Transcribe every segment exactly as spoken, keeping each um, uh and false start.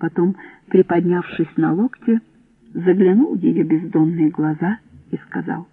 Потом, приподнявшись на локте, заглянул в ее бездонные глаза и сказал: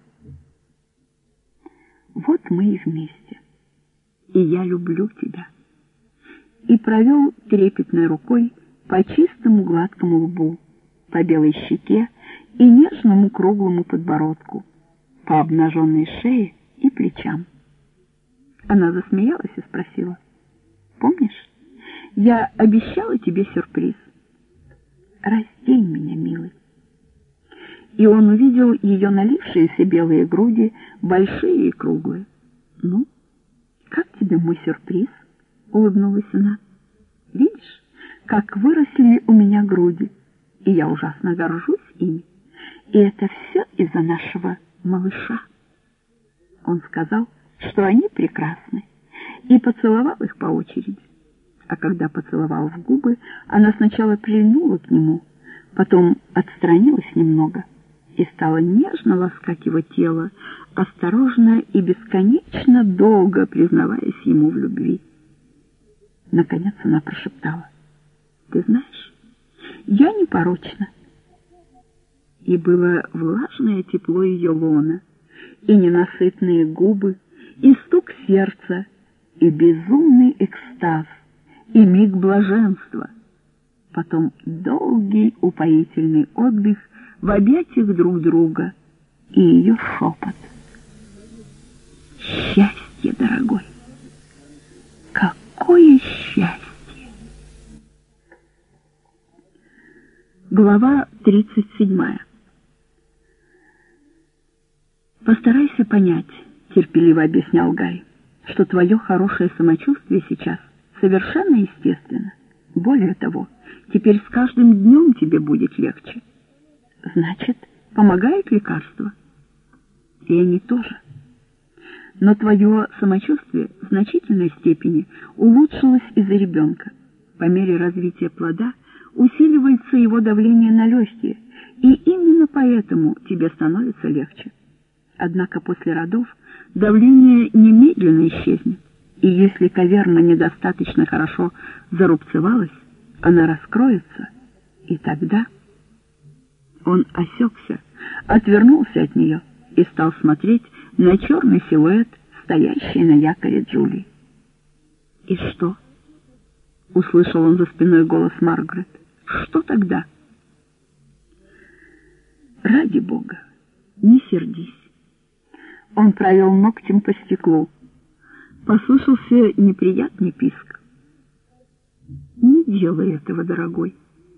«Вот мы и вместе, и я люблю тебя». И провел трепетной рукой по чистому гладкому лбу, по белой щеке и нежному круглому подбородку, по обнаженной шее и плечам. Она засмеялась и спросила: «Помнишь, я обещала тебе сюрприз? Раздень меня, милый». И он увидел ее налившиеся белые груди, большие и круглые. «Ну, как тебе мой сюрприз?» — улыбнулась она. «Видишь, как выросли у меня груди, и я ужасно горжусь ими. И это все из-за нашего малыша». Он сказал, что они прекрасны, и поцеловал их по очереди. А когда поцеловал в губы, она сначала прильнула к нему, потом отстранилась немного и стала нежно ласкать его тело, осторожно и бесконечно долго признаваясь ему в любви. Наконец она прошептала: «Ты знаешь, я непорочна». И было влажное тепло ее лона, и ненасытные губы, и стук сердца, и безумный экстаз, и миг блаженства. Потом долгий упоительный отдых в объятиях друг друга и ее шепот: «Счастье, дорогой! Какое счастье!» Глава тридцать седьмая. «Постарайся понять, — терпеливо объяснял Гай, — что твое хорошее самочувствие сейчас совершенно естественно. Более того, теперь с каждым днем тебе будет легче. Значит, помогают лекарства. И они тоже. Но твое самочувствие в значительной степени улучшилось из-за ребенка. По мере развития плода усиливается его давление на легкие, и именно поэтому тебе становится легче. Однако после родов давление немедленно исчезнет, и если каверна недостаточно хорошо зарубцевалась, она раскроется, и тогда...» Он осекся, отвернулся от нее и стал смотреть на черный силуэт, стоящий на якоре Джулии. «И что?» — услышал он за спиной голос Маргарет. «Что тогда?» «Ради Бога, не сердись». Он провел ногтем по стеклу. Послышался неприятный писк. «Не делай этого, дорогой».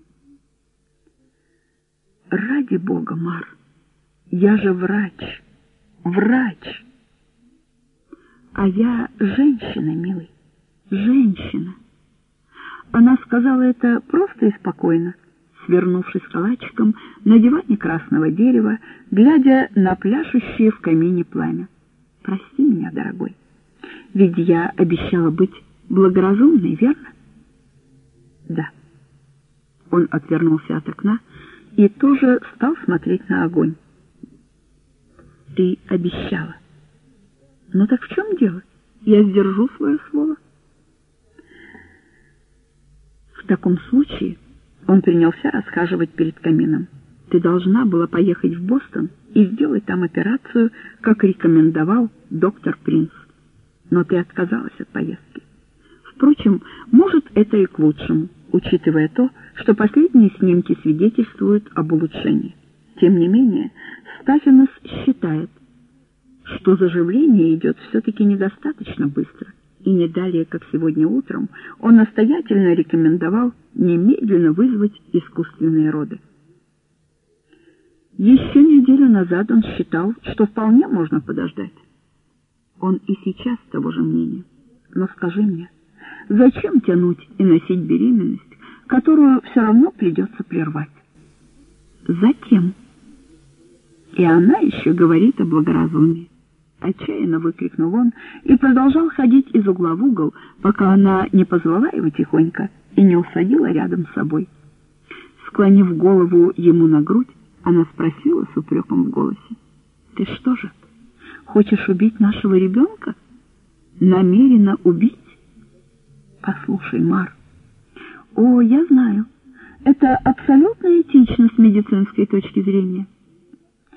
«Ради Бога, Мар, я же врач, врач. А я женщина, милый, женщина». Она сказала это просто и спокойно, свернувшись калачиком на диване красного дерева, глядя на пляшущее в камине пламя. «Прости меня, дорогой, ведь я обещала быть благоразумной, верно?» «Да». Он отвернулся от окна и тоже стал смотреть на огонь. «Ты обещала. Ну так в чем дело? Я сдержу свое слово». В таком случае он принялся расхаживать перед камином. «Ты должна была поехать в Бостон и сделать там операцию, как рекомендовал доктор Принц. Но ты отказалась от поездки. Впрочем, может, это и к лучшему, учитывая то, что последние снимки свидетельствуют об улучшении. Тем не менее, Стаффенос считает, что заживление идет все-таки недостаточно быстро, и не далее, как сегодня утром, он настоятельно рекомендовал немедленно вызвать искусственные роды. Еще неделю назад он считал, что вполне можно подождать. Он и сейчас того же мнения. Но скажи мне, зачем тянуть и носить беременность, которую все равно придется прервать? Затем. И она еще говорит о благоразумии. Отчаянно выкрикнул он и продолжал ходить из угла в угол, пока она не позвала его тихонько и не усадила рядом с собой. Склонив голову ему на грудь, она спросила с упреком в голосе: «Ты что же, хочешь убить нашего ребенка? Намерена убить?» «Послушай, Мар, о, я знаю, Это абсолютно этично с медицинской точки зрения.